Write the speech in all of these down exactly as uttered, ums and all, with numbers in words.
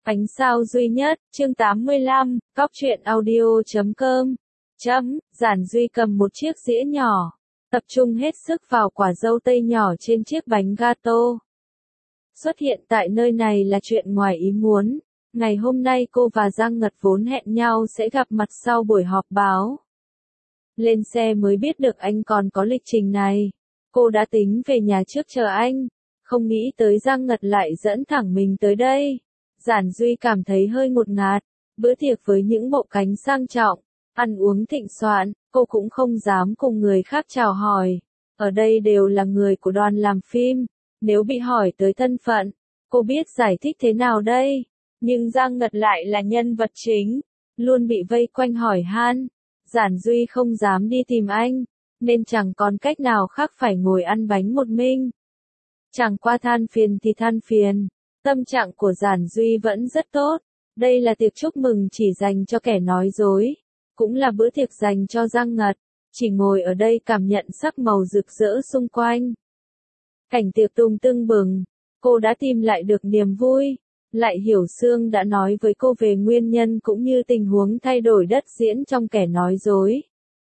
Ánh sao duy nhất, chương tám mươi lăm, cóc truyện audio chấm com. Chấm, Giản Duy cầm một chiếc dĩa nhỏ, tập trung hết sức vào quả dâu tây nhỏ trên chiếc bánh gato. Xuất hiện tại nơi này là chuyện ngoài ý muốn. Ngày hôm nay cô và Giang Ngật vốn hẹn nhau sẽ gặp mặt sau buổi họp báo. Lên xe mới biết được anh còn có lịch trình này. Cô đã tính về nhà trước chờ anh, không nghĩ tới Giang Ngật lại dẫn thẳng mình tới đây. Giản Duy cảm thấy hơi ngột ngạt, bữa tiệc với những bộ cánh sang trọng, ăn uống thịnh soạn, cô cũng không dám cùng người khác chào hỏi. Ở đây đều là người của đoàn làm phim, nếu bị hỏi tới thân phận, cô biết giải thích thế nào đây? Nhưng Giang Ngật lại là nhân vật chính, luôn bị vây quanh hỏi han. Giản Duy không dám đi tìm anh, nên chẳng còn cách nào khác phải ngồi ăn bánh một mình. Chẳng qua than phiền thì than phiền. Tâm trạng của Giản Duy vẫn rất tốt, đây là tiệc chúc mừng chỉ dành cho kẻ nói dối, cũng là bữa tiệc dành cho Giang Ngật, chỉ ngồi ở đây cảm nhận sắc màu rực rỡ xung quanh. Cảnh tiệc tung tưng bừng, cô đã tìm lại được niềm vui, lại hiểu Sương đã nói với cô về nguyên nhân cũng như tình huống thay đổi đất diễn trong kẻ nói dối.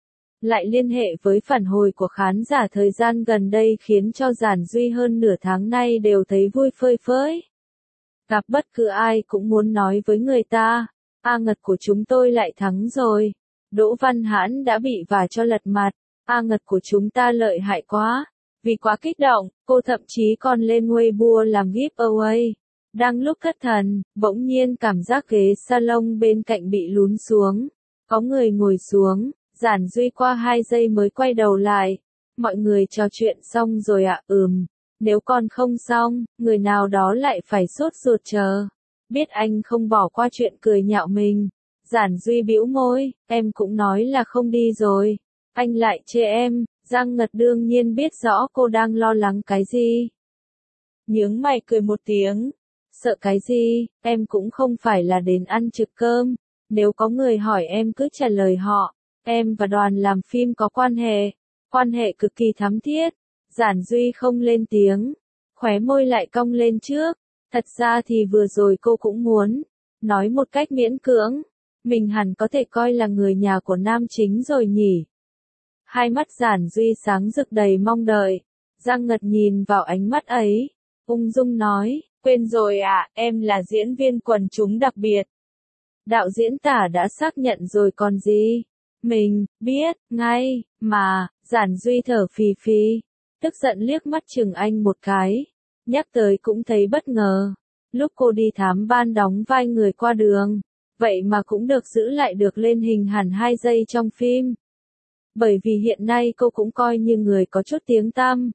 Lại liên hệ với phản hồi của khán giả thời gian gần đây khiến cho Giản Duy hơn nửa tháng nay đều thấy vui phơi phới. Gặp bất cứ ai cũng muốn nói với người ta, A Ngật của chúng tôi lại thắng rồi. Đỗ Văn Hãn đã bị vả cho lật mặt, A Ngật của chúng ta lợi hại quá. Vì quá kích động, cô thậm chí còn lên Weibo làm giveaway. Đang lúc thất thần, bỗng nhiên cảm giác ghế salon bên cạnh bị lún xuống. Có người ngồi xuống, Giản Duy qua hai giây mới quay đầu lại. Mọi người trò chuyện xong rồi ạ, à? ừm. Nếu còn không xong, người nào đó lại phải sốt ruột chờ. Biết anh không bỏ qua chuyện cười nhạo mình. Giản Duy bĩu môi, em cũng nói là không đi rồi. Anh lại chê em. Giang Ngật đương nhiên biết rõ cô đang lo lắng cái gì. Nhướng mày cười một tiếng. Sợ cái gì, em cũng không phải là đến ăn trực cơm. Nếu có người hỏi em cứ trả lời họ. Em và đoàn làm phim có quan hệ. Quan hệ cực kỳ thắm thiết. Giản Duy không lên tiếng, khóe môi lại cong lên trước. Thật ra thì vừa rồi cô cũng muốn nói một cách miễn cưỡng, mình hẳn có thể coi là người nhà của nam chính rồi nhỉ. Hai mắt Giản Duy sáng rực đầy mong đợi. Giang Ngật nhìn vào ánh mắt ấy, ung dung nói, quên rồi à, em là diễn viên quần chúng đặc biệt. Đạo diễn Tả đã xác nhận rồi còn gì. Mình biết ngay mà. Giản Duy thở phì phì, tức giận liếc mắt chừng anh một cái. Nhắc tới cũng thấy bất ngờ. Lúc cô đi thám ban đóng vai người qua đường, vậy mà cũng được giữ lại được lên hình hẳn hai giây trong phim. Bởi vì hiện nay cô cũng coi như người có chút tiếng tăm.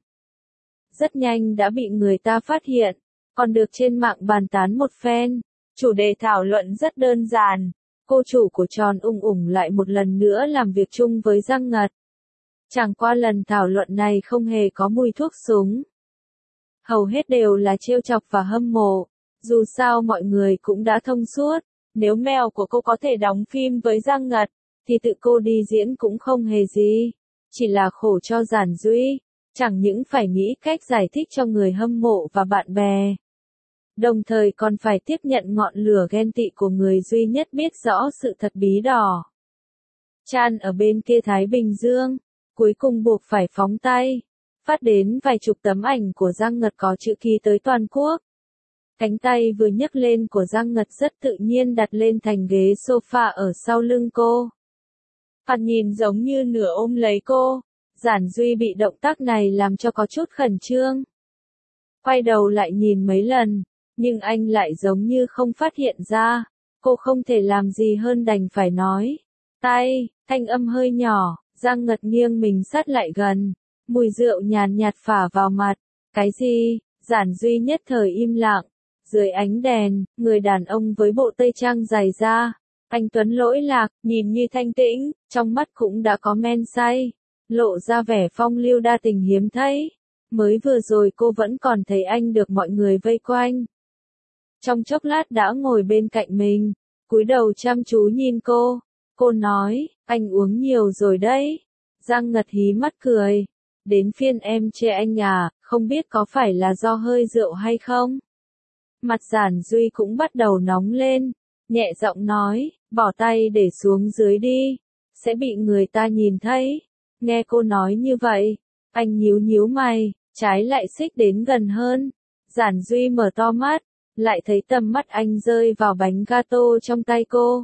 Rất nhanh đã bị người ta phát hiện, còn được trên mạng bàn tán một phen. Chủ đề thảo luận rất đơn giản. Cô chủ của Tròn Ung Ủng lại một lần nữa làm việc chung với Giang Ngật. Chẳng qua lần thảo luận này không hề có mùi thuốc súng. Hầu hết đều là trêu chọc và hâm mộ. Dù sao mọi người cũng đã thông suốt. Nếu mèo của cô có thể đóng phim với Giang Ngật, thì tự cô đi diễn cũng không hề gì. Chỉ là khổ cho Giản Duy. Chẳng những phải nghĩ cách giải thích cho người hâm mộ và bạn bè. Đồng thời còn phải tiếp nhận ngọn lửa ghen tị của người duy nhất biết rõ sự thật bí đỏ. Chan ở bên kia Thái Bình Dương. Cuối cùng buộc phải phóng tay, phát đến vài chục tấm ảnh của Giang Ngật có chữ ký tới toàn quốc. Cánh tay vừa nhấc lên của Giang Ngật rất tự nhiên đặt lên thành ghế sofa ở sau lưng cô. Hắn nhìn giống như nửa ôm lấy cô. Giản Duy bị động tác này làm cho có chút khẩn trương. Quay đầu lại nhìn mấy lần, nhưng anh lại giống như không phát hiện ra. Cô không thể làm gì hơn đành phải nói. Tay, thanh âm hơi nhỏ. Giang Ngật nghiêng mình sát lại gần, mùi rượu nhàn nhạt phả vào mặt. Cái gì? Giản Duy nhất thời im lặng. Dưới ánh đèn, người đàn ông với bộ tây trang dày da, anh tuấn lỗi lạc, nhìn như thanh tĩnh, trong mắt cũng đã có men say, lộ ra vẻ phong lưu đa tình hiếm thấy. Mới vừa rồi cô vẫn còn thấy anh được mọi người vây quanh. Trong chốc lát đã ngồi bên cạnh mình, cúi đầu chăm chú nhìn cô. Cô nói, anh uống nhiều rồi đấy. Giang Ngật hí mắt cười. Đến phiên em chê anh à, không biết có phải là do hơi rượu hay không? Mặt Giản Duy cũng bắt đầu nóng lên, nhẹ giọng nói, bỏ tay để xuống dưới đi, sẽ bị người ta nhìn thấy. Nghe cô nói như vậy, anh nhíu nhíu mày, trái lại xích đến gần hơn. Giản Duy mở to mắt, lại thấy tầm mắt anh rơi vào bánh gato trong tay cô.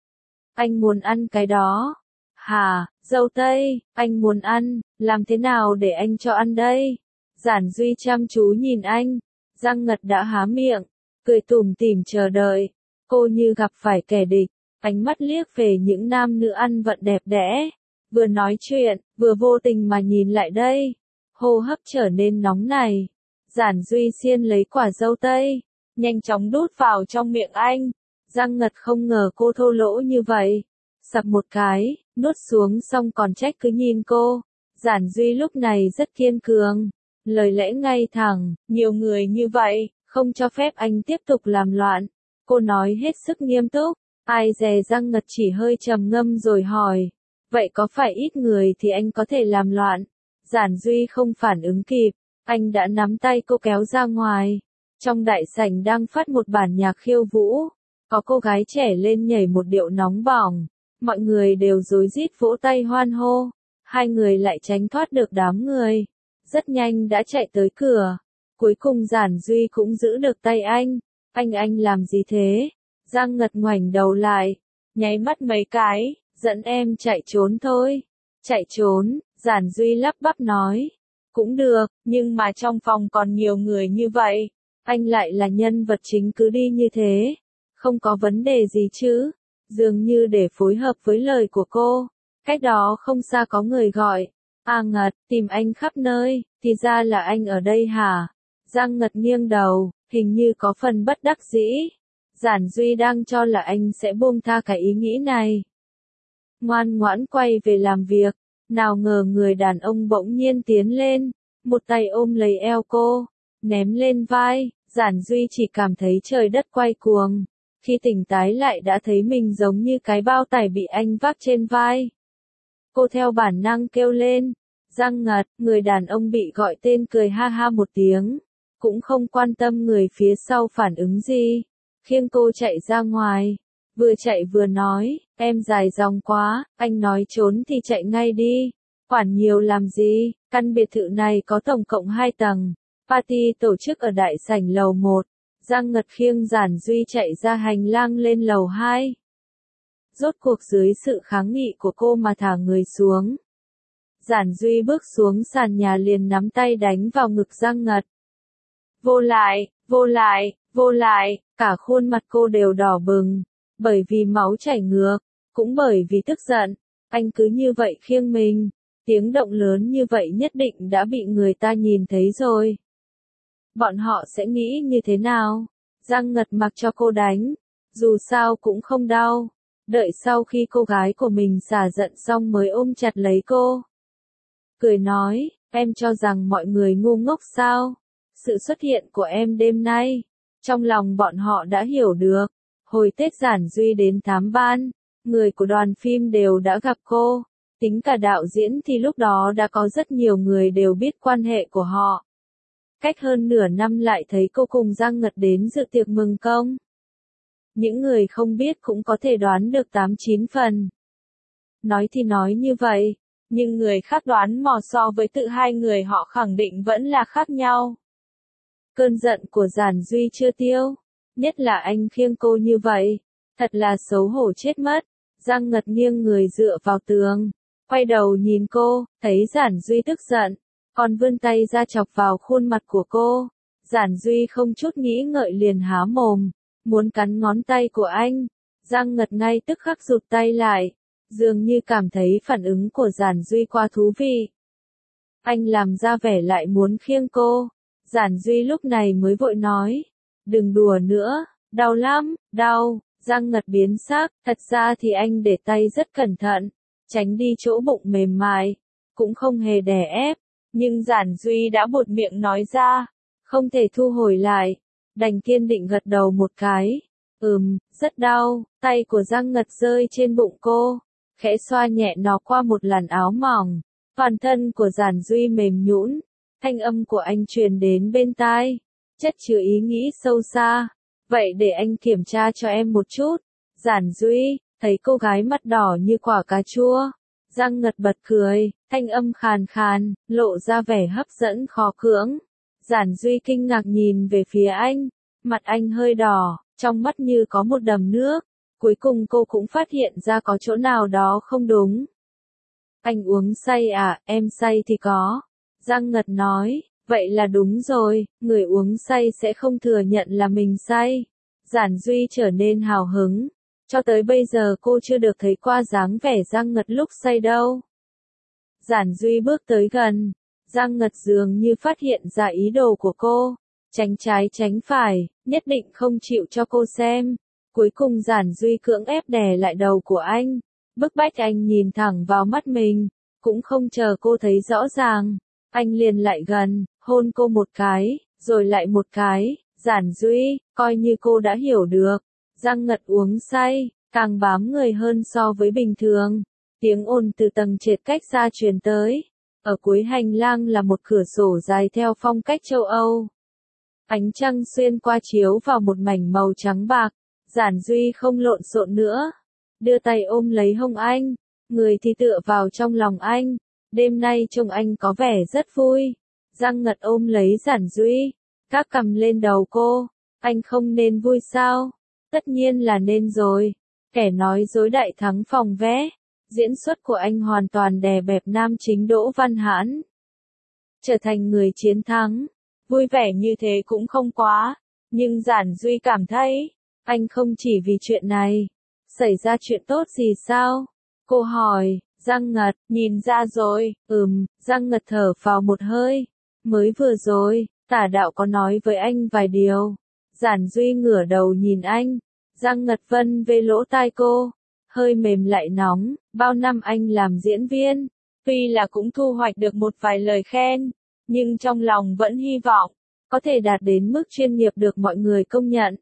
Anh muốn ăn cái đó. Hả, dâu tây, anh muốn ăn, làm thế nào để anh cho ăn đây? Giản Duy chăm chú nhìn anh, Giang Ngật đã há miệng, cười tủm tỉm chờ đợi. Cô như gặp phải kẻ địch, ánh mắt liếc về những nam nữ ăn vận đẹp đẽ, vừa nói chuyện, vừa vô tình mà nhìn lại đây. Hô hấp trở nên nóng này. Giản Duy xiên lấy quả dâu tây, nhanh chóng đút vào trong miệng anh. Giang Ngật không ngờ cô thô lỗ như vậy. Sặc một cái, nuốt xuống xong còn trách cứ nhìn cô. Giản Duy lúc này rất kiên cường, lời lẽ ngay thẳng, nhiều người như vậy, không cho phép anh tiếp tục làm loạn. Cô nói hết sức nghiêm túc, ai dè Giang Ngật chỉ hơi trầm ngâm rồi hỏi. Vậy có phải ít người thì anh có thể làm loạn? Giản Duy không phản ứng kịp, anh đã nắm tay cô kéo ra ngoài. Trong đại sảnh đang phát một bản nhạc khiêu vũ, có cô gái trẻ lên nhảy một điệu nóng bỏng. Mọi người đều rối rít vỗ tay hoan hô, hai người lại tránh thoát được đám người, rất nhanh đã chạy tới cửa. Cuối cùng Giản Duy cũng giữ được tay anh. Anh anh làm gì thế? Giang Ngật ngoảnh đầu lại, nháy mắt mấy cái, dẫn em chạy trốn thôi. Chạy trốn, Giản Duy lắp bắp nói. Cũng được, nhưng mà trong phòng còn nhiều người như vậy, anh lại là nhân vật chính cứ đi như thế. Không có vấn đề gì chứ? Dường như để phối hợp với lời của cô, cách đó không xa có người gọi. A Ngật, tìm anh khắp nơi, thì ra là anh ở đây hả? Giang Ngật nghiêng đầu, hình như có phần bất đắc dĩ. Giản Duy đang cho là anh sẽ buông tha cái ý nghĩ này. Ngoan ngoãn quay về làm việc, nào ngờ người đàn ông bỗng nhiên tiến lên, một tay ôm lấy eo cô, ném lên vai. Giản Duy chỉ cảm thấy trời đất quay cuồng. Khi tỉnh tái lại đã thấy mình giống như cái bao tải bị anh vác trên vai. Cô theo bản năng kêu lên. Giang Ngật, người đàn ông bị gọi tên cười ha ha một tiếng, cũng không quan tâm người phía sau phản ứng gì, khiêng cô chạy ra ngoài, vừa chạy vừa nói, em dài dòng quá, anh nói trốn thì chạy ngay đi, quản nhiều làm gì, căn biệt thự này có tổng cộng hai tầng, party tổ chức ở đại sảnh lầu một. Giang Ngật khiêng Giản Duy chạy ra hành lang lên lầu hai. Rốt cuộc dưới sự kháng nghị của cô mà thả người xuống. Giản Duy bước xuống sàn nhà liền nắm tay đánh vào ngực Giang Ngật. Vô lại, vô lại, vô lại, cả khuôn mặt cô đều đỏ bừng, bởi vì máu chảy ngược, cũng bởi vì tức giận, anh cứ như vậy khiêng mình, tiếng động lớn như vậy nhất định đã bị người ta nhìn thấy rồi. Bọn họ sẽ nghĩ như thế nào? Giang Ngật mặc cho cô đánh, dù sao cũng không đau, đợi sau khi cô gái của mình xả giận xong mới ôm chặt lấy cô. Cười nói, em cho rằng mọi người ngu ngốc sao? Sự xuất hiện của em đêm nay, trong lòng bọn họ đã hiểu được. Hồi Tết Giản Duy đến thám ban, người của đoàn phim đều đã gặp cô, tính cả đạo diễn thì lúc đó đã có rất nhiều người đều biết quan hệ của họ. Cách hơn nửa năm lại thấy cô cùng Giang Ngật đến dự tiệc mừng công. Những người không biết cũng có thể đoán được tám chín phần. Nói thì nói như vậy, nhưng người khác đoán mò so với tự hai người họ khẳng định vẫn là khác nhau. Cơn giận của Giản Duy chưa tiêu, nhất là anh khiêng cô như vậy, thật là xấu hổ chết mất. Giang Ngật nghiêng người dựa vào tường, quay đầu nhìn cô, thấy Giản Duy tức giận, còn vươn tay ra chọc vào khuôn mặt của cô. Giản Duy không chút nghĩ ngợi liền há mồm, muốn cắn ngón tay của anh. Giang Ngật ngay tức khắc rụt tay lại, dường như cảm thấy phản ứng của Giản Duy quá thú vị. Anh làm ra vẻ lại muốn khiêng cô. Giản Duy lúc này mới vội nói, đừng đùa nữa, đau lắm, đau. Giang Ngật biến sắc, thật ra thì anh để tay rất cẩn thận, tránh đi chỗ bụng mềm mại, cũng không hề đè ép, nhưng Giản Duy đã buột miệng nói ra, không thể thu hồi lại, đành kiên định gật đầu một cái. Ừm, rất đau. Tay của Giang Ngật rơi trên bụng cô, khẽ xoa nhẹ nó qua một làn áo mỏng, toàn thân của Giản Duy mềm nhũn, thanh âm của anh truyền đến bên tai. chất chứa ý nghĩ sâu xa. Vậy để anh kiểm tra cho em một chút. Giản Duy, thấy cô gái mặt đỏ như quả cà chua. Giang Ngật bật cười, thanh âm khàn khàn, lộ ra vẻ hấp dẫn khó cưỡng. Giản Duy kinh ngạc nhìn về phía anh, mặt anh hơi đỏ, trong mắt như có một đầm nước. Cuối cùng cô cũng phát hiện ra có chỗ nào đó không đúng. Anh uống say à, em say thì có. Giang Ngật nói, vậy là đúng rồi, người uống say sẽ không thừa nhận là mình say. Giản Duy trở nên hào hứng. Cho tới bây giờ cô chưa được thấy qua dáng vẻ Giang Ngật lúc say đâu. Giản Duy bước tới gần. Giang Ngật dường như phát hiện ra ý đồ của cô. Tránh trái tránh phải, nhất định không chịu cho cô xem. Cuối cùng Giản Duy cưỡng ép đè lại đầu của anh. Bức bách anh nhìn thẳng vào mắt mình. Cũng không chờ cô thấy rõ ràng. Anh liền lại gần, hôn cô một cái, rồi lại một cái. Giản Duy, coi như cô đã hiểu được. Giang Ngật uống say, càng bám người hơn so với bình thường. Tiếng ồn từ tầng trệt cách xa truyền tới. Ở cuối hành lang là một cửa sổ dài theo phong cách châu Âu. Ánh trăng xuyên qua chiếu vào một mảnh màu trắng bạc. Giản Duy không lộn xộn nữa. Đưa tay ôm lấy hông anh. Người thì tựa vào trong lòng anh. Đêm nay trông anh có vẻ rất vui. Giang Ngật ôm lấy Giản Duy. Các cầm lên đầu cô. Anh không nên vui sao? Tất nhiên là nên rồi. Kẻ nói dối đại thắng phòng vé. Diễn xuất của anh hoàn toàn đè bẹp nam chính Đỗ Văn Hãn. Trở thành người chiến thắng. Vui vẻ như thế cũng không quá. Nhưng Giản Duy cảm thấy, anh không chỉ vì chuyện này. Xảy ra chuyện tốt gì sao? Cô hỏi, Giang Ngật, nhìn ra rồi, ừm, Giang Ngật thở vào một hơi. Mới vừa rồi, Tả Đạo có nói với anh vài điều. Giản Duy ngửa đầu nhìn anh. Giang Ngật vân về lỗ tai cô. Hơi mềm lại nóng, bao năm anh làm diễn viên. Tuy là cũng thu hoạch được một vài lời khen. Nhưng trong lòng vẫn hy vọng. Có thể đạt đến mức chuyên nghiệp được mọi người công nhận.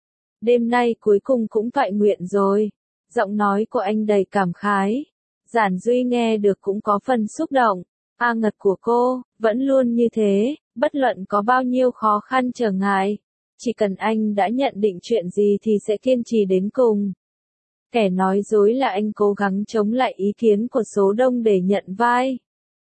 Đêm nay cuối cùng cũng toại nguyện rồi. Giọng nói của anh đầy cảm khái. Giản Duy nghe được cũng có phần xúc động. A Ngật của cô, vẫn luôn như thế, bất luận có bao nhiêu khó khăn trở ngại. Chỉ cần anh đã nhận định chuyện gì thì sẽ kiên trì đến cùng. Kẻ nói dối là anh cố gắng chống lại ý kiến của số đông để nhận vai.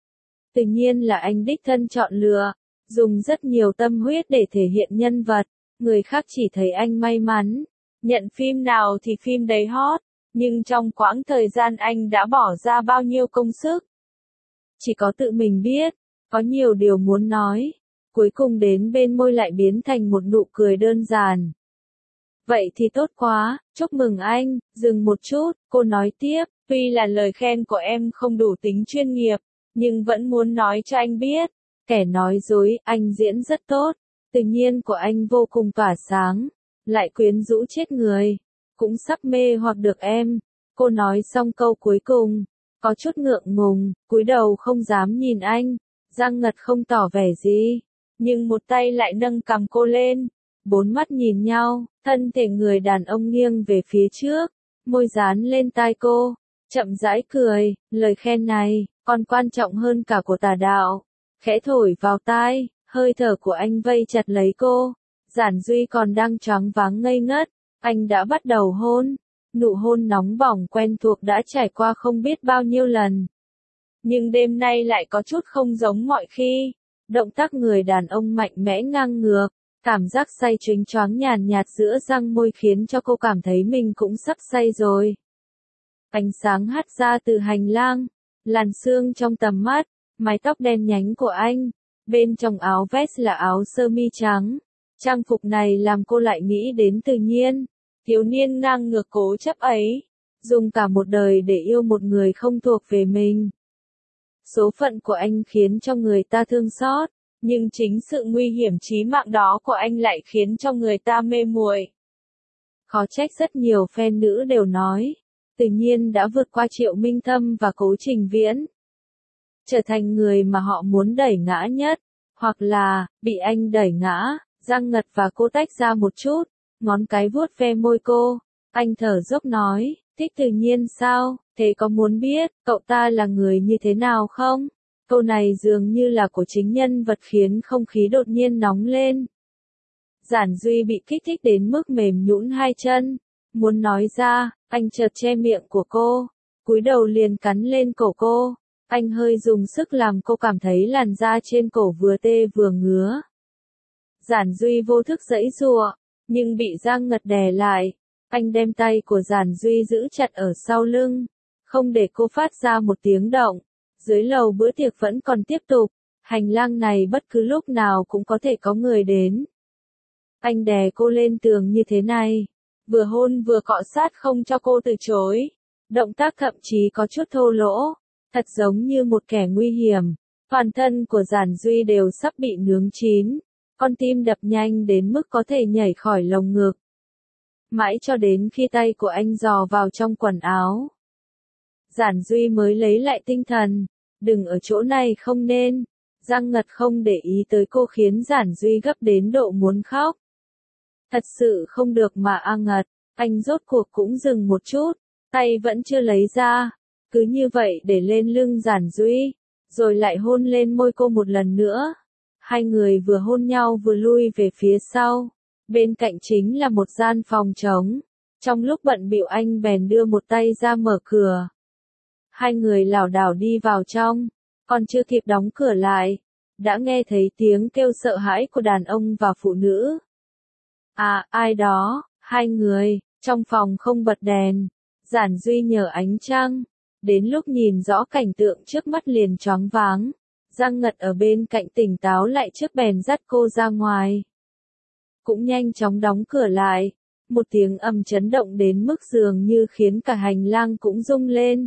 Tự nhiên là anh đích thân chọn lựa, dùng rất nhiều tâm huyết để thể hiện nhân vật. Người khác chỉ thấy anh may mắn, nhận phim nào thì phim đấy hot. Nhưng trong quãng thời gian anh đã bỏ ra bao nhiêu công sức. Chỉ có tự mình biết, có nhiều điều muốn nói. Cuối cùng đến bên môi lại biến thành một nụ cười đơn giản. Vậy thì tốt quá, chúc mừng anh. Dừng một chút, cô nói tiếp, tuy là lời khen của em không đủ tính chuyên nghiệp, nhưng vẫn muốn nói cho anh biết. Kẻ nói dối, anh diễn rất tốt. Tự nhiên của anh vô cùng tỏa sáng, lại quyến rũ chết người. Cũng sắp mê hoặc được em. Cô nói xong câu cuối cùng, có chút ngượng ngùng, cúi đầu không dám nhìn anh. Giang Ngật không tỏ vẻ gì, nhưng một tay lại nâng cằm cô lên. Bốn mắt nhìn nhau, thân thể người đàn ông nghiêng về phía trước, môi dán lên tai cô, chậm rãi cười, lời khen này, còn quan trọng hơn cả của Tả Đạo. Khẽ thổi vào tai, hơi thở của anh vây chặt lấy cô. Giản Duy còn đang choáng váng ngây ngất, anh đã bắt đầu hôn. Nụ hôn nóng bỏng quen thuộc đã trải qua không biết bao nhiêu lần. Nhưng đêm nay lại có chút không giống mọi khi. Động tác người đàn ông mạnh mẽ ngang ngược. Cảm giác say chónh choáng nhàn nhạt giữa răng môi khiến cho cô cảm thấy mình cũng sắp say rồi. Ánh sáng hắt ra từ hành lang. Làn sương trong tầm mắt. Mái tóc đen nhánh của anh. Bên trong áo vest là áo sơ mi trắng. Trang phục này làm cô lại nghĩ đến Tự Nhiên. Thiếu niên ngang ngược cố chấp ấy. Dùng cả một đời để yêu một người không thuộc về mình. Số phận của anh khiến cho người ta thương xót. Nhưng chính sự nguy hiểm chí mạng đó của anh lại khiến cho người ta mê muội. Khó trách rất nhiều fan nữ đều nói. Tự Nhiên đã vượt qua Triệu Minh Thâm và Cố Trình Viễn. Trở thành người mà họ muốn đẩy ngã nhất. Hoặc là, bị anh đẩy ngã. Giang Ngật và cô tách ra một chút. Ngón cái vuốt ve môi cô. Anh thở dốc nói, thích Tự Nhiên sao, thế có muốn biết, cậu ta là người như thế nào không? Câu này dường như là của chính nhân vật khiến không khí đột nhiên nóng lên. Giản Duy bị kích thích đến mức mềm nhũn hai chân, muốn nói ra, anh chợt che miệng của cô, cúi đầu liền cắn lên cổ cô, anh hơi dùng sức làm cô cảm thấy làn da trên cổ vừa tê vừa ngứa. Giản Duy vô thức giãy giụa, nhưng bị Giang Ngật đè lại, anh đem tay của Giản Duy giữ chặt ở sau lưng, không để cô phát ra một tiếng động. Dưới lầu bữa tiệc vẫn còn tiếp tục, hành lang này bất cứ lúc nào cũng có thể có người đến. Anh đè cô lên tường như thế này, vừa hôn vừa cọ sát không cho cô từ chối. Động tác thậm chí có chút thô lỗ, thật giống như một kẻ nguy hiểm. Toàn thân của Giản Duy đều sắp bị nướng chín, con tim đập nhanh đến mức có thể nhảy khỏi lồng ngực. Mãi cho đến khi tay của anh dò vào trong quần áo, Giản Duy mới lấy lại tinh thần, đừng ở chỗ này không nên. Giang Ngật không để ý tới cô khiến Giản Duy gấp đến độ muốn khóc. Thật sự không được mà A Ngật, anh rốt cuộc cũng dừng một chút, tay vẫn chưa lấy ra, cứ như vậy để lên lưng Giản Duy, rồi lại hôn lên môi cô một lần nữa. Hai người vừa hôn nhau vừa lui về phía sau, bên cạnh chính là một gian phòng trống. Trong lúc bận bịu anh bèn đưa một tay ra mở cửa. Hai người lảo đảo đi vào trong, còn chưa kịp đóng cửa lại, đã nghe thấy tiếng kêu sợ hãi của đàn ông và phụ nữ. À, ai đó, hai người, trong phòng không bật đèn, Giản Duy nhờ ánh trăng, đến lúc nhìn rõ cảnh tượng trước mắt liền choáng váng. Giang Ngật ở bên cạnh tỉnh táo lại trước bèn dắt cô ra ngoài. Cũng nhanh chóng đóng cửa lại, một tiếng ầm chấn động đến mức dường như khiến cả hành lang cũng rung lên.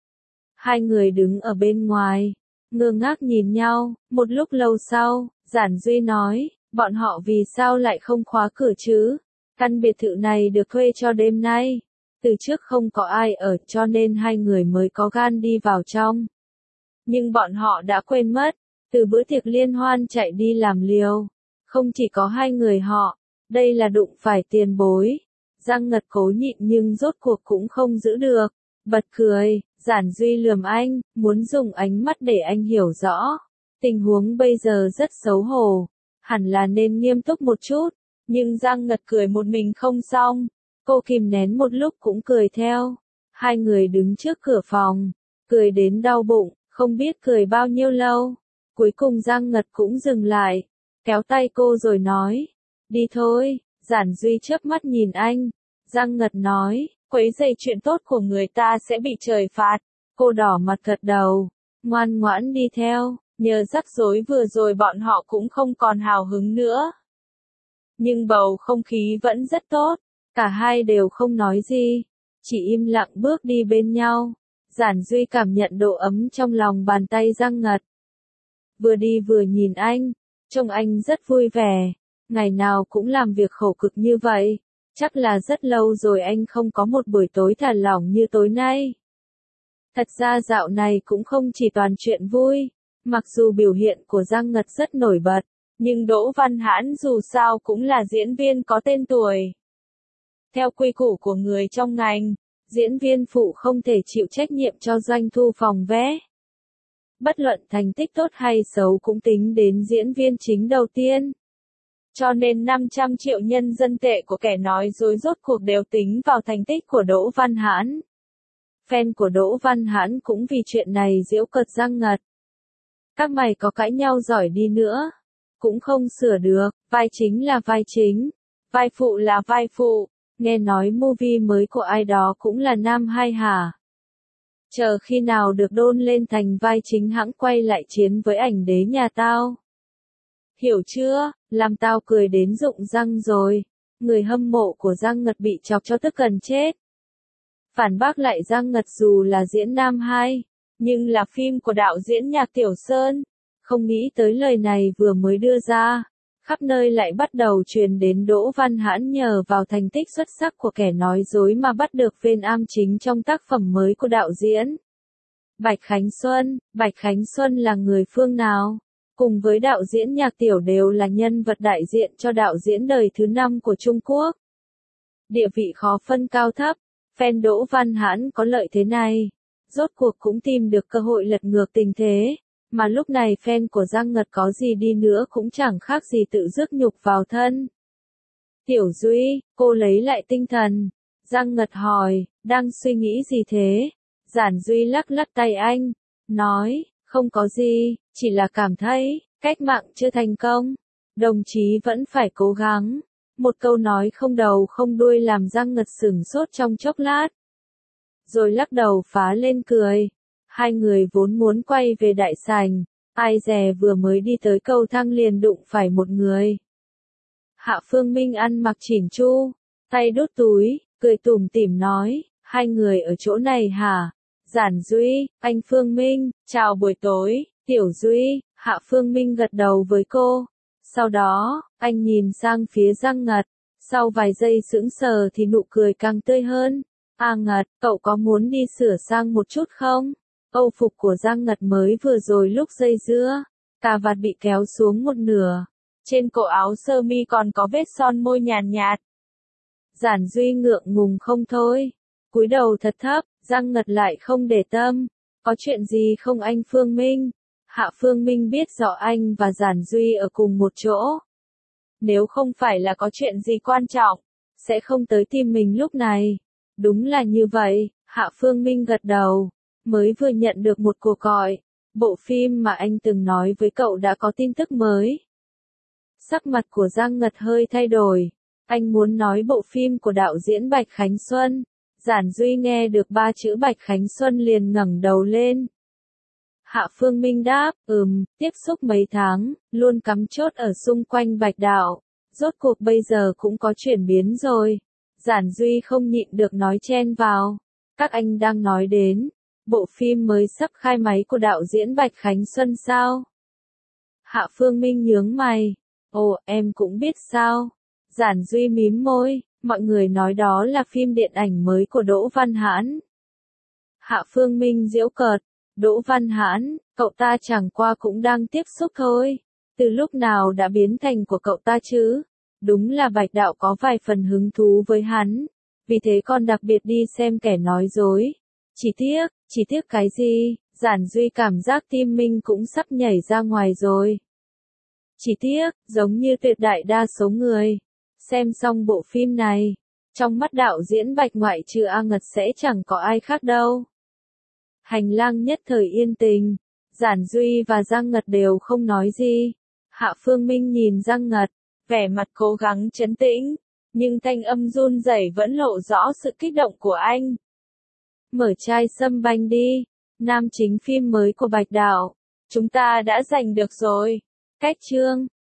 Hai người đứng ở bên ngoài, ngơ ngác nhìn nhau, một lúc lâu sau, Giản Duy nói, bọn họ vì sao lại không khóa cửa chứ? Căn biệt thự này được thuê cho đêm nay, từ trước không có ai ở cho nên hai người mới có gan đi vào trong. Nhưng bọn họ đã quên mất, từ bữa tiệc liên hoan chạy đi làm liều, không chỉ có hai người họ, đây là đụng phải tiền bối. Giang Ngật cố nhịn nhưng rốt cuộc cũng không giữ được, bật cười. Giản Duy lườm anh, muốn dùng ánh mắt để anh hiểu rõ. Tình huống bây giờ rất xấu hổ, hẳn là nên nghiêm túc một chút, nhưng Giang Ngật cười một mình không xong. Cô kìm nén một lúc cũng cười theo. Hai người đứng trước cửa phòng, cười đến đau bụng, không biết cười bao nhiêu lâu. Cuối cùng Giang Ngật cũng dừng lại, kéo tay cô rồi nói, đi thôi. Giản Duy chớp mắt nhìn anh. Giang Ngật nói, quấy rầy chuyện tốt của người ta sẽ bị trời phạt. Cô đỏ mặt gật đầu, ngoan ngoãn đi theo, nhờ rắc rối vừa rồi bọn họ cũng không còn hào hứng nữa. Nhưng bầu không khí vẫn rất tốt, cả hai đều không nói gì, chỉ im lặng bước đi bên nhau. Giản Duy cảm nhận độ ấm trong lòng bàn tay Giang Ngật. Vừa đi vừa nhìn anh, trông anh rất vui vẻ, ngày nào cũng làm việc khổ cực như vậy. Chắc là rất lâu rồi anh không có một buổi tối thả lỏng như tối nay. Thật ra dạo này cũng không chỉ toàn chuyện vui, mặc dù biểu hiện của Giang Ngật rất nổi bật, nhưng Đỗ Văn Hãn dù sao cũng là diễn viên có tên tuổi. Theo quy củ của người trong ngành, diễn viên phụ không thể chịu trách nhiệm cho doanh thu phòng vé. Bất luận thành tích tốt hay xấu cũng tính đến diễn viên chính đầu tiên. Cho nên năm trăm triệu nhân dân tệ của kẻ nói dối rốt cuộc đều tính vào thành tích của Đỗ Văn Hãn. Fan của Đỗ Văn Hãn cũng vì chuyện này giễu cợt Giang Ngật. Các mày có cãi nhau giỏi đi nữa, cũng không sửa được, vai chính là vai chính, vai phụ là vai phụ, nghe nói movie mới của ai đó cũng là nam hai hả? Chờ khi nào được đôn lên thành vai chính hãng quay lại chiến với ảnh đế nhà tao. Hiểu chưa, làm tao cười đến rụng răng rồi. Người hâm mộ của Giang Ngật bị chọc cho tức gần chết. Phản bác lại Giang Ngật dù là diễn nam hai, nhưng là phim của đạo diễn Nhạc Tiểu Sơn. Không nghĩ tới lời này vừa mới đưa ra, khắp nơi lại bắt đầu truyền đến Đỗ Văn Hãn nhờ vào thành tích xuất sắc của kẻ nói dối mà bắt được phên am chính trong tác phẩm mới của đạo diễn Bạch Khánh Xuân. Bạch Khánh Xuân là người phương nào? Cùng với đạo diễn Nhạc Tiểu đều là nhân vật đại diện cho đạo diễn đời thứ năm của Trung Quốc. Địa vị khó phân cao thấp, fan Đỗ Văn Hãn có lợi thế này, rốt cuộc cũng tìm được cơ hội lật ngược tình thế, mà lúc này fan của Giang Ngật có gì đi nữa cũng chẳng khác gì tự rước nhục vào thân. Tiểu Duy, cô lấy lại tinh thần. Giang Ngật hỏi, đang suy nghĩ gì thế? Giản Duy lắc lắc tay anh, nói, không có gì, chỉ là cảm thấy, cách mạng chưa thành công. Đồng chí vẫn phải cố gắng. Một câu nói không đầu không đuôi làm Giang Ngật sửng sốt trong chốc lát. Rồi lắc đầu phá lên cười. Hai người vốn muốn quay về đại sảnh, ai dè vừa mới đi tới cầu thang liền đụng phải một người. Hạ Phương Minh ăn mặc chỉn chu, tay đút túi, cười tủm tỉm nói, hai người ở chỗ này hả? Giản Duy, anh Phương Minh, chào buổi tối. Tiểu Duy, Hạ Phương Minh gật đầu với cô. Sau đó, anh nhìn sang phía Giang Ngật, sau vài giây sững sờ thì nụ cười càng tươi hơn. À Ngật, cậu có muốn đi sửa sang một chút không? Âu phục của Giang Ngật mới vừa rồi lúc dây dưa, cà vạt bị kéo xuống một nửa. Trên cổ áo sơ mi còn có vết son môi nhàn nhạt. Giản Duy ngượng ngùng không thôi. Cúi đầu thật thấp, Giang Ngật lại không để tâm. Có chuyện gì không anh Phương Minh? Hạ Phương Minh biết rõ anh và Giản Duy ở cùng một chỗ. Nếu không phải là có chuyện gì quan trọng, sẽ không tới tìm mình lúc này. Đúng là như vậy, Hạ Phương Minh gật đầu. Mới vừa nhận được một cuộc gọi. Bộ phim mà anh từng nói với cậu đã có tin tức mới. Sắc mặt của Giang Ngật hơi thay đổi. Anh muốn nói bộ phim của đạo diễn Bạch Khánh Xuân. Giản Duy nghe được ba chữ Bạch Khánh Xuân liền ngẩng đầu lên. Hạ Phương Minh đáp, ừm, tiếp xúc mấy tháng, luôn cắm chốt ở xung quanh Bạch Đạo. Rốt cuộc bây giờ cũng có chuyển biến rồi. Giản Duy không nhịn được nói chen vào. Các anh đang nói đến bộ phim mới sắp khai máy của đạo diễn Bạch Khánh Xuân sao? Hạ Phương Minh nhướng mày. Ồ, em cũng biết sao? Giản Duy mím môi, mọi người nói đó là phim điện ảnh mới của Đỗ Văn Hãn. Hạ Phương Minh giễu cợt. Đỗ Văn Hãn, cậu ta chẳng qua cũng đang tiếp xúc thôi. Từ lúc nào đã biến thành của cậu ta chứ? Đúng là Bạch Đạo có vài phần hứng thú với hắn. Vì thế con đặc biệt đi xem Kẻ Nói Dối. Chỉ tiếc, chỉ tiếc cái gì? Giản Duy cảm giác tim mình cũng sắp nhảy ra ngoài rồi. Chỉ tiếc, giống như tuyệt đại đa số người. Xem xong bộ phim này, trong mắt đạo diễn Bạch ngoại trừ A Ngật sẽ chẳng có ai khác đâu. Hành lang nhất thời yên tình. Giản Duy và Giang Ngật đều không nói gì. Hạ Phương Minh nhìn Giang Ngật, vẻ mặt cố gắng trấn tĩnh, nhưng thanh âm run rẩy vẫn lộ rõ sự kích động của anh. Mở chai sâm banh đi. Nam chính phim mới của Bạch Đạo. Chúng ta đã giành được rồi. Cách chương.